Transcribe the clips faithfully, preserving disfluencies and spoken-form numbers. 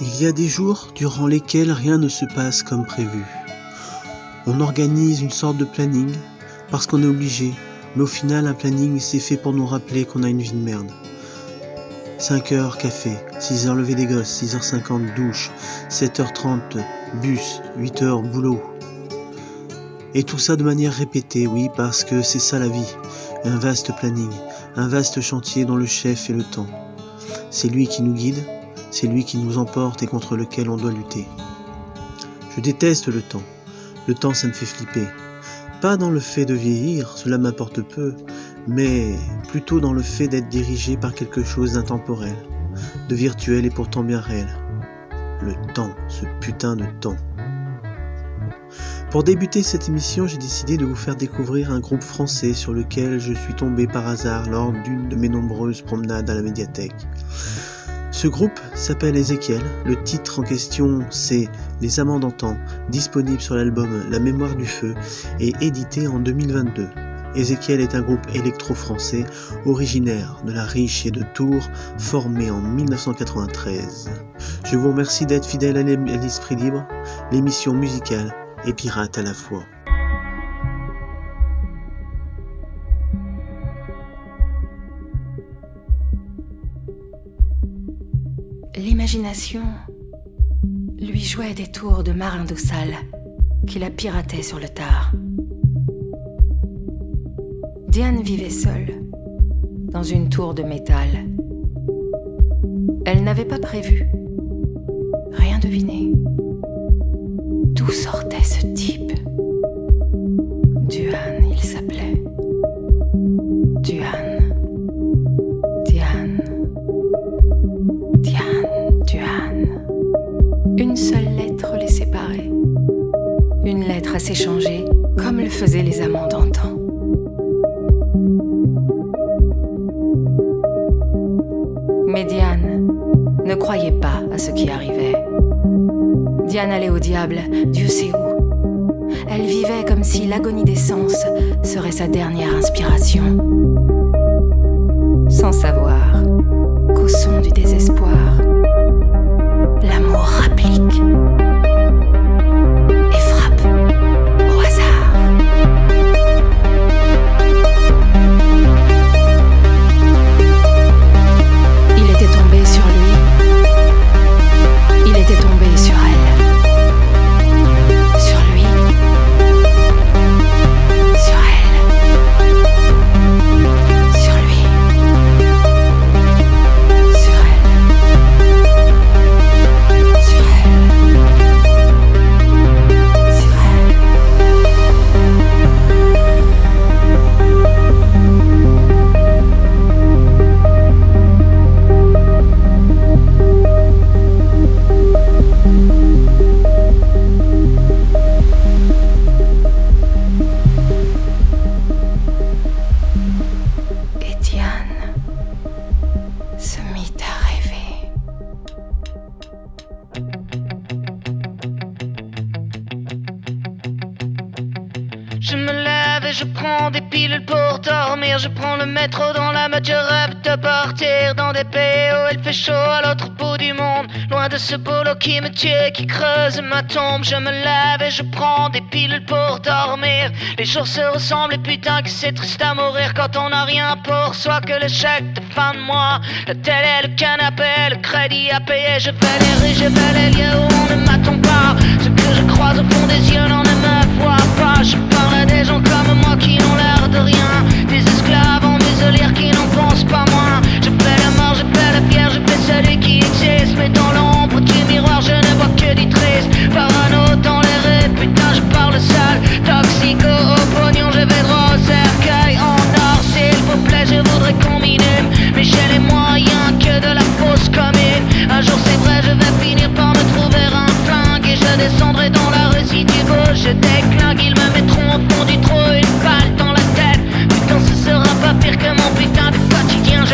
Il y a des jours durant lesquels rien ne se passe comme prévu. On organise une sorte de planning parce qu'on est obligé, mais au final un planning c'est fait pour nous rappeler qu'on a une vie de merde. cinq heures café, six heures lever des gosses, six heures cinquante douche, sept heures trente bus, huit heures boulot. Et tout ça de manière répétée, oui, parce que c'est ça la vie, un vaste planning, un vaste chantier dont le chef est le temps. C'est lui qui nous guide, c'est lui qui nous emporte et contre lequel on doit lutter. Je déteste le temps. Le temps, ça me fait flipper. Pas dans le fait de vieillir, cela m'importe peu, mais plutôt dans le fait d'être dirigé par quelque chose d'intemporel, de virtuel et pourtant bien réel. Le temps, ce putain de temps. Pour débuter cette émission, j'ai décidé de vous faire découvrir un groupe français sur lequel je suis tombé par hasard lors d'une de mes nombreuses promenades à la médiathèque. Ce groupe s'appelle Ezekiel, le titre en question c'est Les Amants d'antan, disponible sur l'album La Mémoire du Feu et édité en deux mille vingt-deux. Ezekiel est un groupe électro-français originaire de la Riche et de Tours, formé en mille neuf cent quatre-vingt-treize. Je vous remercie d'être fidèle à l'Esprit Libre, l'émission musicale et pirate à la fois. L'imagination lui jouait des tours de marin d'eau sale qui la piratait sur le tard. Diane vivait seule dans une tour de métal. Elle n'avait pas prévu, rien deviné. D'où sortait ce type? Duane, il s'appelait. Duane. Diane. Diane, Duane. Une seule lettre les séparait. Une lettre à s'échanger, comme le faisaient les amants d'antan. Mais Diane ne croyait pas à ce qui arrivait. Diane allait au diable, Dieu sait où. Elle vivait comme si l'agonie des sens serait sa dernière inspiration. Sans savoir qu'au son du désespoir, l'amour rapplique et frappe au hasard. Il était tombé sur lui, il était tombé sur elle. Sur lui, sur elle, sur lui, sur elle, sur elle, sur elle. Et Diane se mit à rêver. Je me lève et je prends des pilules pour dormir. Je prends le métro dans la mode, je rêve de partir dans des pays où il fait chaud à l'autre bout du monde. Loin de ce boulot qui me tue, qui creuse ma tombe. Je me lève et je prends des pilules pour dormir. Les jours se ressemblent et putain que c'est triste à mourir quand on n'a rien pour soi que le chèque de fin de mois. La télé, le canapé, le crédit à payer. Je vais les rues, je vais les lieux où on ne m'attend pas. Ce que je croise au fond des yeux n'en ne me voit pas. Je parle à des gens comme moi qui n'ont l'air de rien. Des esclaves en muselière qui n'en pensent pas moins. Je fais la mort, je fais la pierre, je fais celui qui existe. Mais dans l'ombre du miroir je ne vois que du triste. Parano dans les rues, putain je parle sale. Toxico au pognon, je vais droit au cercueil en or. S'il vous plaît je voudrais qu'on m'inhume, mais j'ai les moyens que de la fausse commune. Un jour c'est vrai je vais finir par me trouver un flingue. Et je descendrai dans la rue si tu veux. Je déclingue, ils me mettront au fond du trou une balle dans la tête. Putain ce sera pas pire que mon putain de quotidien.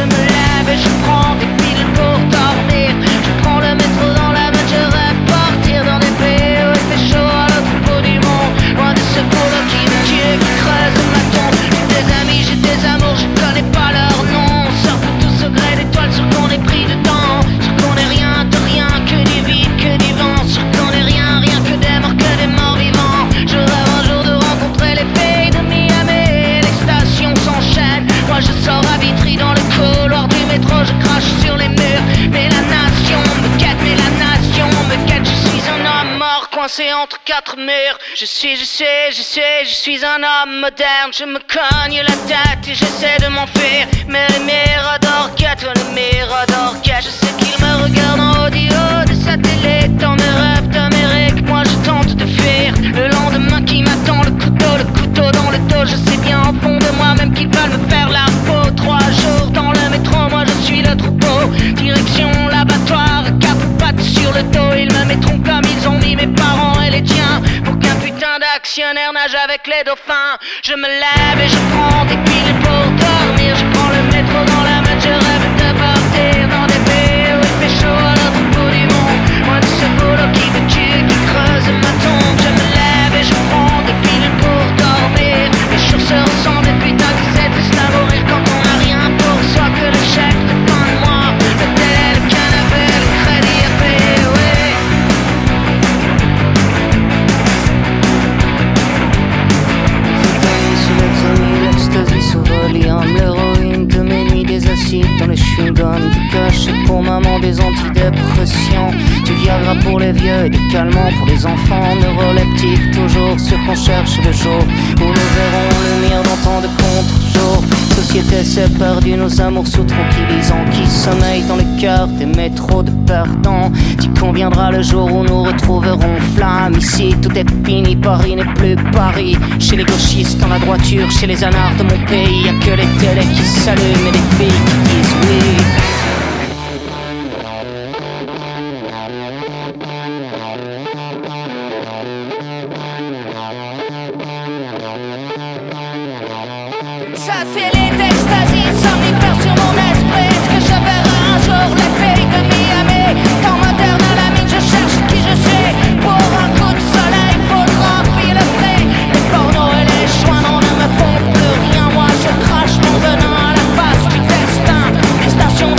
coincé entre quatre murs. Je suis, je sais, je sais, je suis un homme moderne. Je me cogne la tête et j'essaie de m'enfuir. Mais les miradors quêtent, les miradors quêtent. Je sais qu'ils me regardent en audio de satellite. Dans mes rêves d'Amérique, moi je tente de fuir. Le lendemain qui m'attend, le couteau, le couteau dans le dos. Je sais bien au fond de moi-même qu'ils veulent me faire la peau. Trois jours dans le métro, moi je suis le troupeau. Direction l'abattoir, cap ou patte sur le dos. Ils me mettront comme ils ont mis mes parents et les tiens. Pour qu'un putain d'actionnaire nage avec les dauphins. Je me lève et je prends des piles pour dormir. Je prends le métro dans la main, je rêve de partir dans des pays où il fait chaud à l'autre bout du monde. Moi de ce boulot qui me tue, qui creuse ma tombe. Je me lève et je prends des piles pour dormir. Les choses se ressemblent et putain que c'est triste à mourir quand on n'a rien pour soi que le chèque de fin de mois. Le télé, le canapé, le crédit à payer, oui. L'ecstasy sous Valium, l'héroïne de mes nuits, des acides dans les chewing-gums, du cachet pour maman, des antidépressants, du Viagra pour les vieux et des calmants pour les enfants, neuroleptiques, toujours ce qu'on cherche le jour où nous verrons le mire dans tant de contre-jours. Société s'est perdue, nos amours sous tranquillisants qui sommeillent dans les cœurs des métros de perdants. T'y conviendra le jour où nous retrouverons flamme. Ici tout est fini, Paris n'est plus Paris. Chez les gauchistes dans la droiture, chez les anards de mon pays, y'a que les télés qui s'allument et les filles qui disent oui. Satellite ecstasy, somnifère sur mon esprit. Est-ce que je verrai un jour les pays de Miami? Quand moderne à la mine, je cherche qui je suis. Pour un coup de soleil, faudra payer le prix. Les pornos et les joints ne me font plus rien. Moi je crache mon venin à la face du destin. Les stations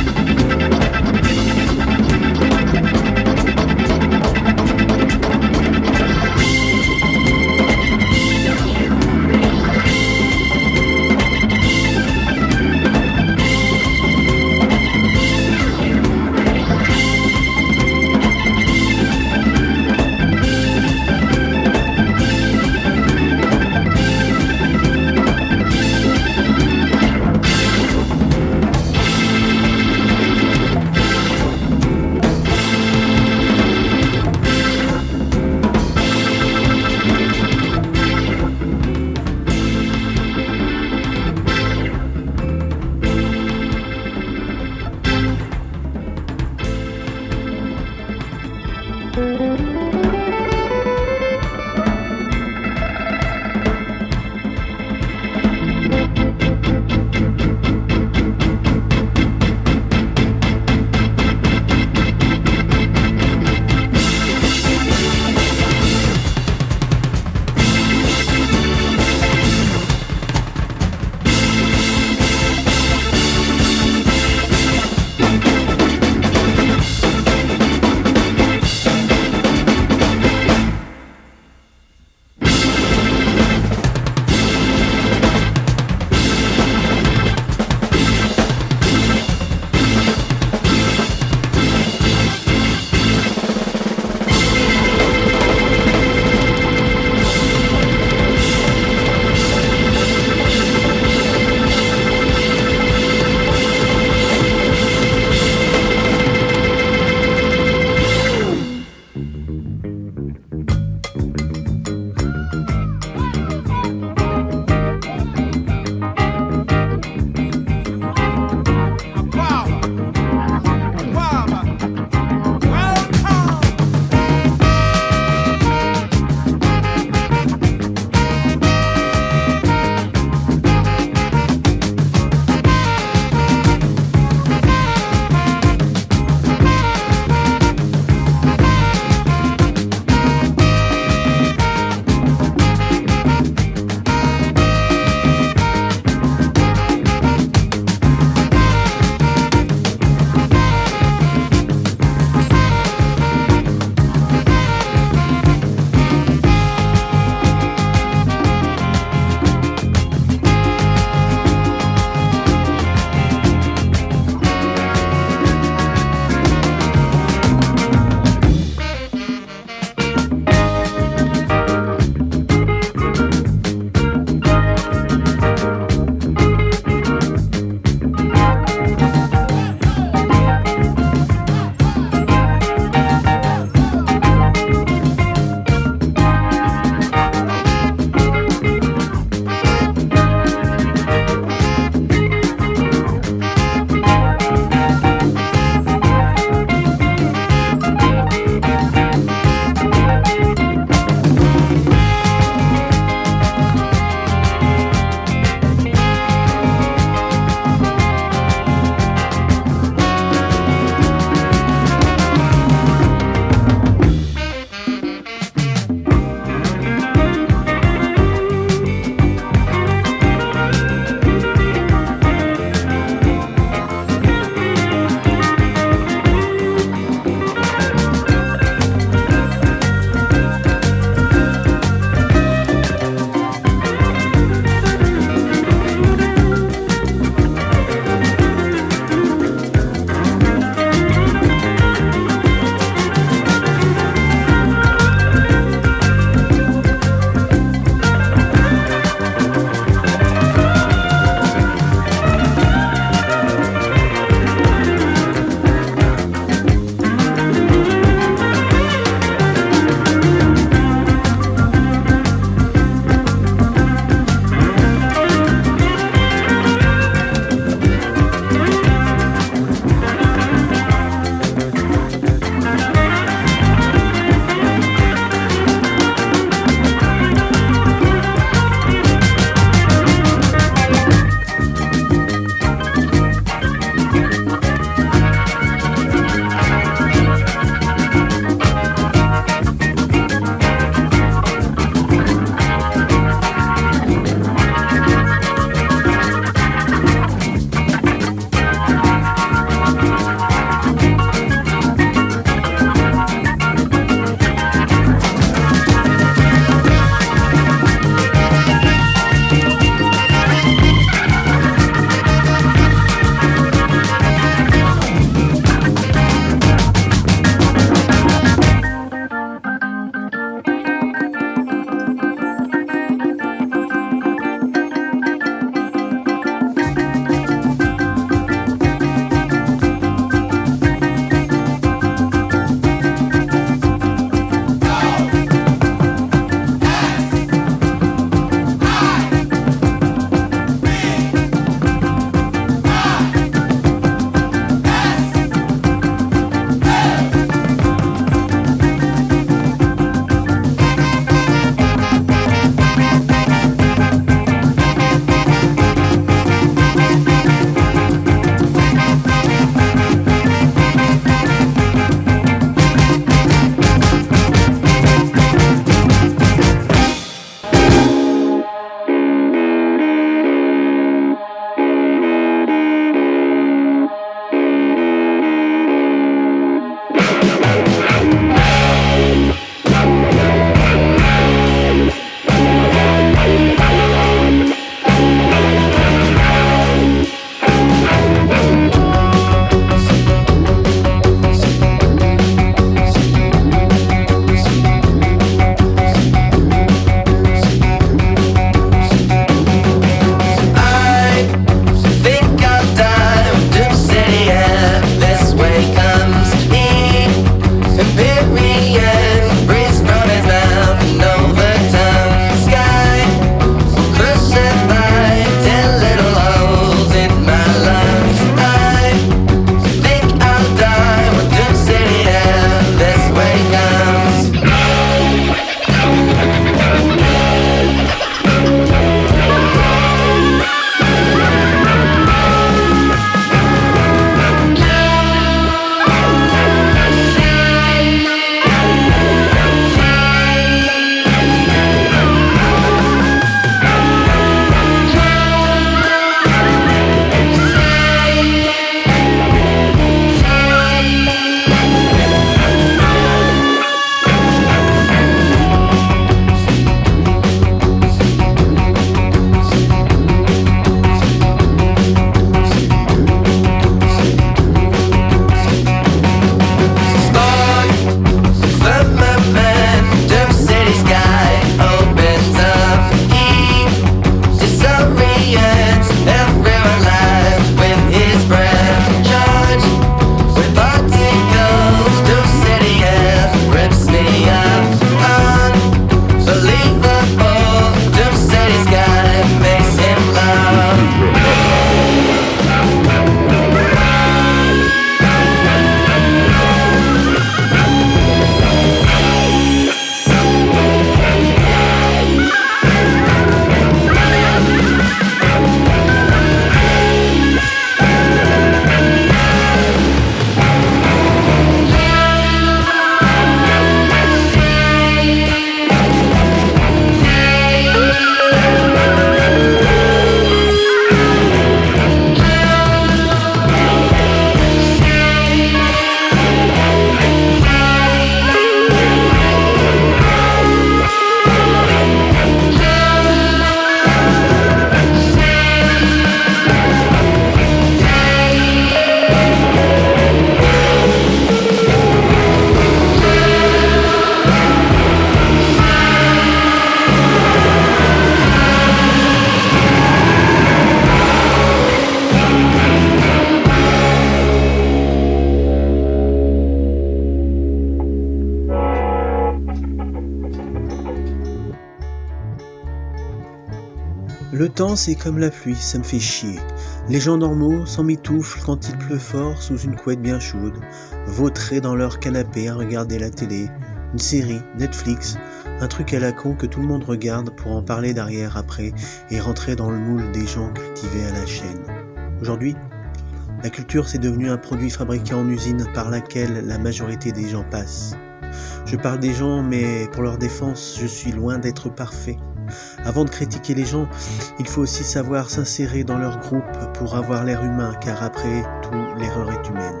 Le temps, c'est comme la pluie, ça me fait chier. Les gens normaux s'emmitouflent quand il pleut fort sous une couette bien chaude, vautrés dans leur canapé à regarder la télé, une série, Netflix, un truc à la con que tout le monde regarde pour en parler derrière après et rentrer dans le moule des gens cultivés à la chaîne. Aujourd'hui, la culture c'est devenu un produit fabriqué en usine par laquelle la majorité des gens passent. Je parle des gens, mais pour leur défense, je suis loin d'être parfait. Avant de critiquer les gens, il faut aussi savoir s'insérer dans leur groupe pour avoir l'air humain, car après tout, l'erreur est humaine.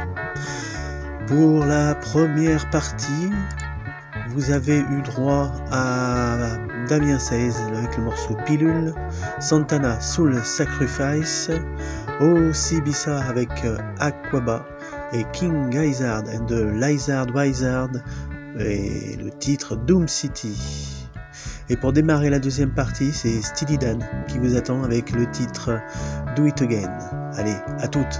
Pour la première partie, vous avez eu droit à Damien Saez avec le morceau Pilule, Santana Soul Sacrifice, Osibisa avec Aquaba et King Gizzard and the Lizard Wizard et le titre Doom City. Et pour démarrer la deuxième partie, c'est Steely Dan qui vous attend avec le titre Do It Again. Allez, à toutes!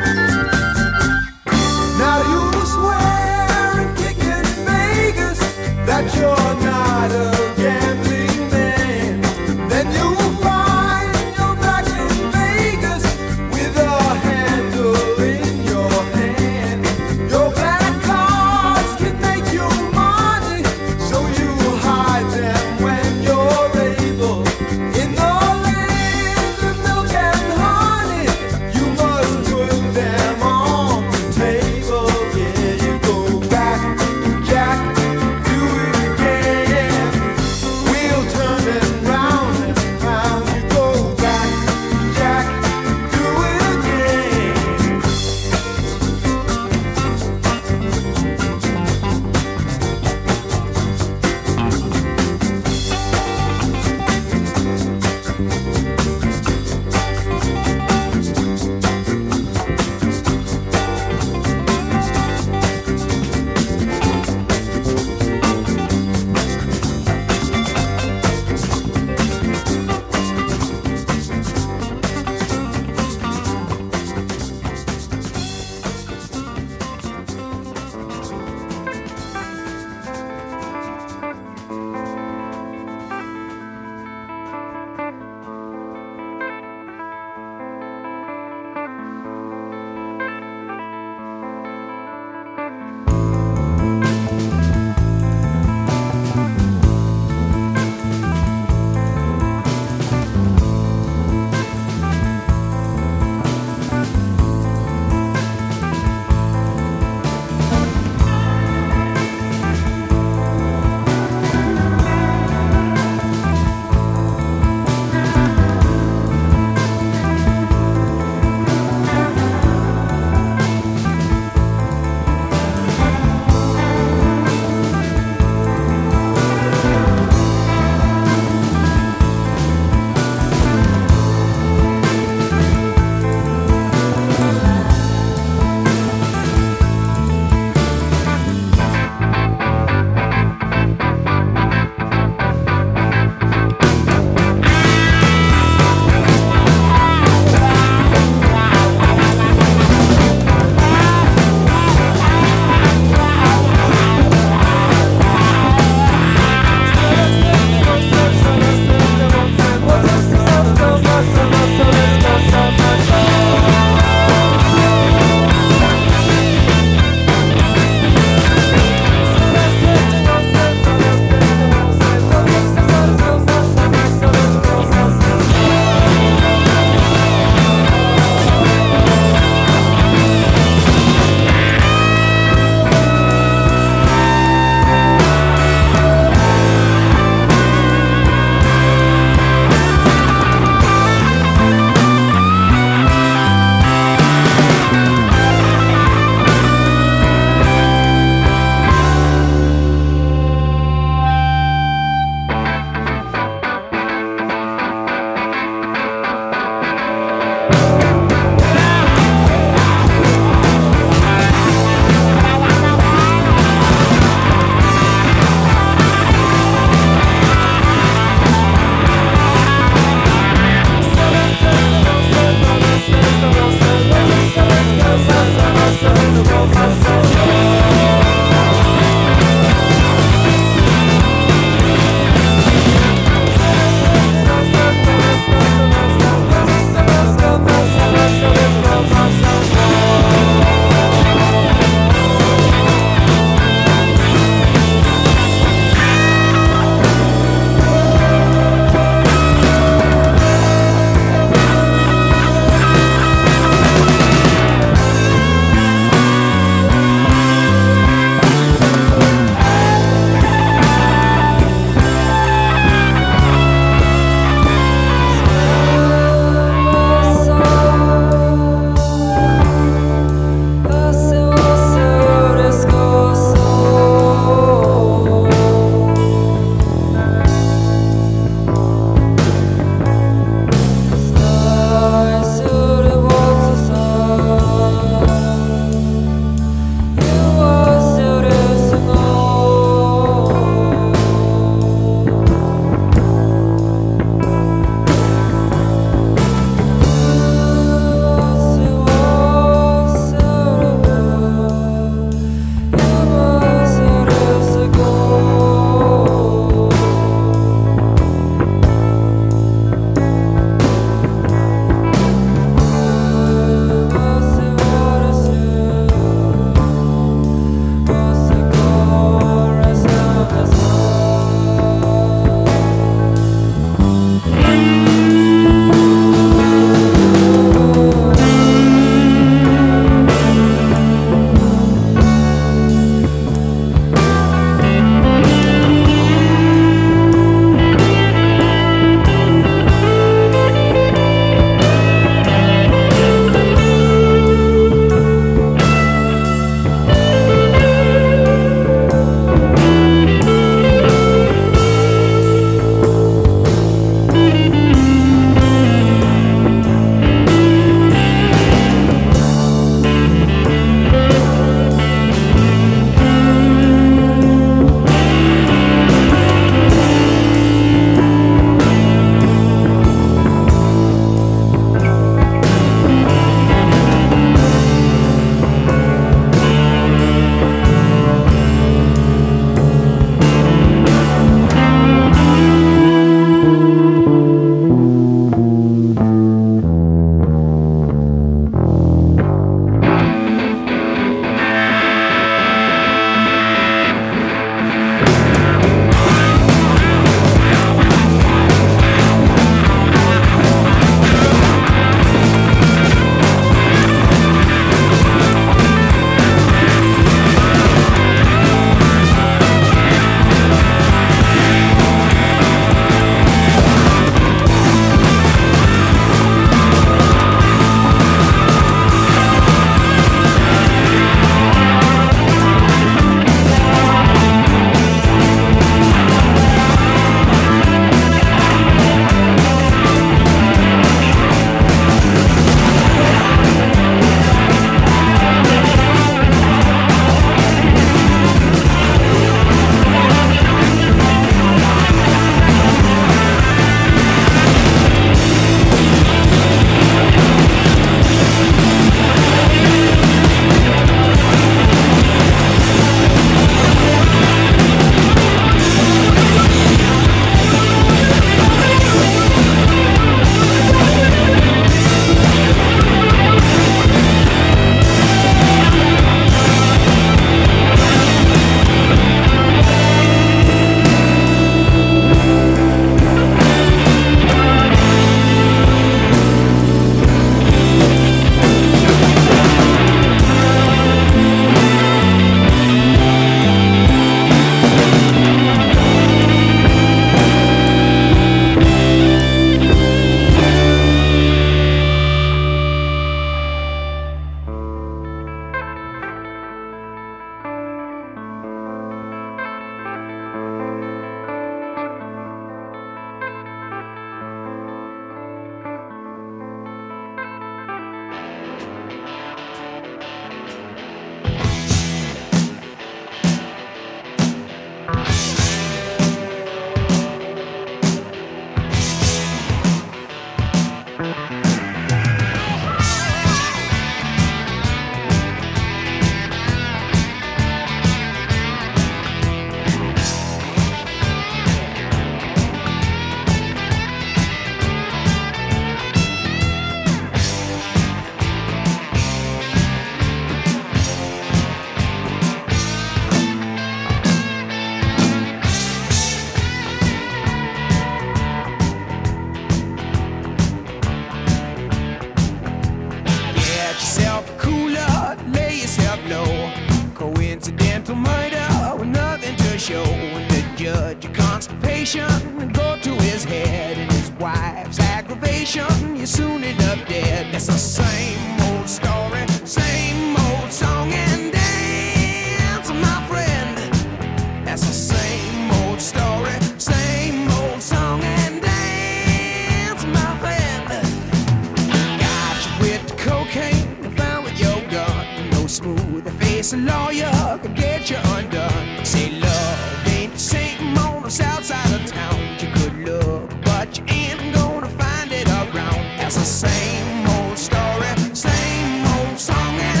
occupation go to his head, and his wife's aggravation, you soon end up dead. That's the same old story, same old song and dance, my friend. That's the same old story, same old song and dance, my friend. Got you with the cocaine, found with your gun. No smooth face, a lawyer could get you undone. Say love ain't the same on the south side of town. You could look, but you ain't gonna find it around. That's the same old story, same old song and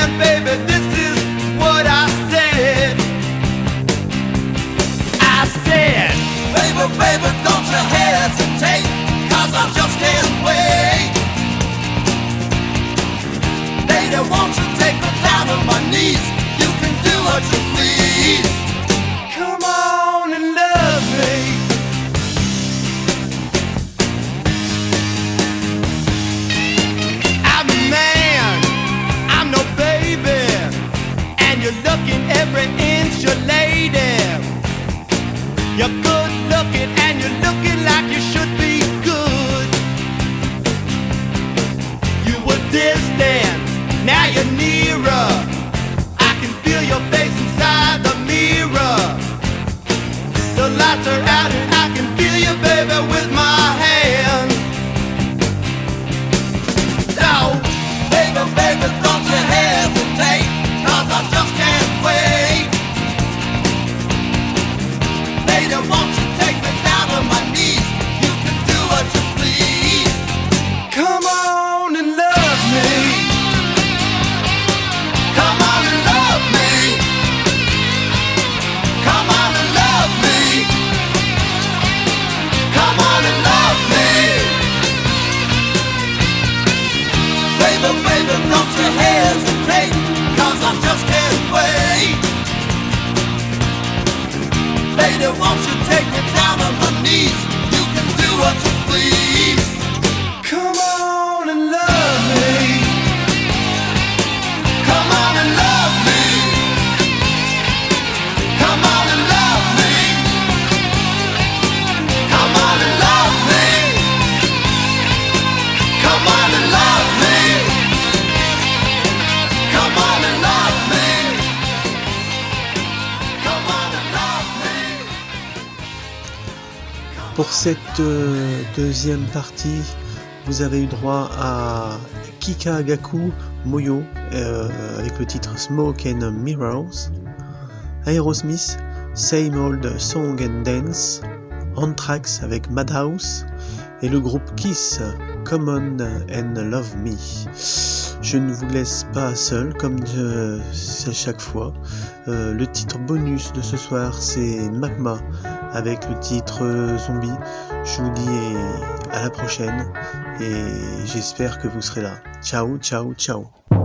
And baby, this is what I said. I said, baby, baby, don't you hesitate, 'cause I just can't wait. Lady, won't you take me down on my knees? You can do what you please. Come on and love me. I'm a man, I'm no baby, and you're looking every inch a lady. You're good looking and you're looking like you should be good. You were distant, now you're nearer. I can feel your face inside the mirror. The lights are out and I can feel you, baby, with my hand. So, baby, baby, don't you hesitate, 'cause I just can't wait. Lady, won't you take me down on my knees? You can do what you please. Come on and love me. Come on and love me. Come on and love me. Come on and love me. Baby, baby, don't you hesitate, 'cause I just can't wait. Lady, won't you take me down on my knees? You can do what you please. Come on and love me. Come on and love me. Come on and love me. Come on and love me. Come on and love me. Come on and love me. Come on and love me. Pour cette euh, deuxième partie, vous avez eu droit à Kikagaku Moyo euh, avec le titre Smoke and Mirrors, Aerosmith, Same Old Song and Dance, Anthrax avec Madhouse et le groupe Kiss, Come On and Love Me. Je ne vous laisse pas seul comme euh, c'est chaque fois. Euh, le titre bonus de ce soir c'est Magma avec le titre euh, Zombie. Je vous dis à la prochaine et j'espère que vous serez là. Ciao, ciao, ciao.